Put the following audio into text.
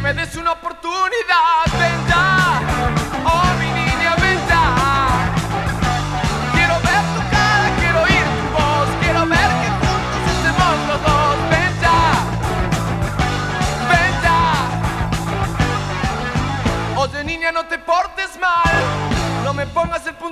me des una oportunidad. Ven ya, oh mi niña, ven ya. Quiero ver tu cara, quiero oír tu voz, quiero ver que juntos estemos los dos. Ven ya, ven ya. Oye niña, no te portes mal, no me pongas el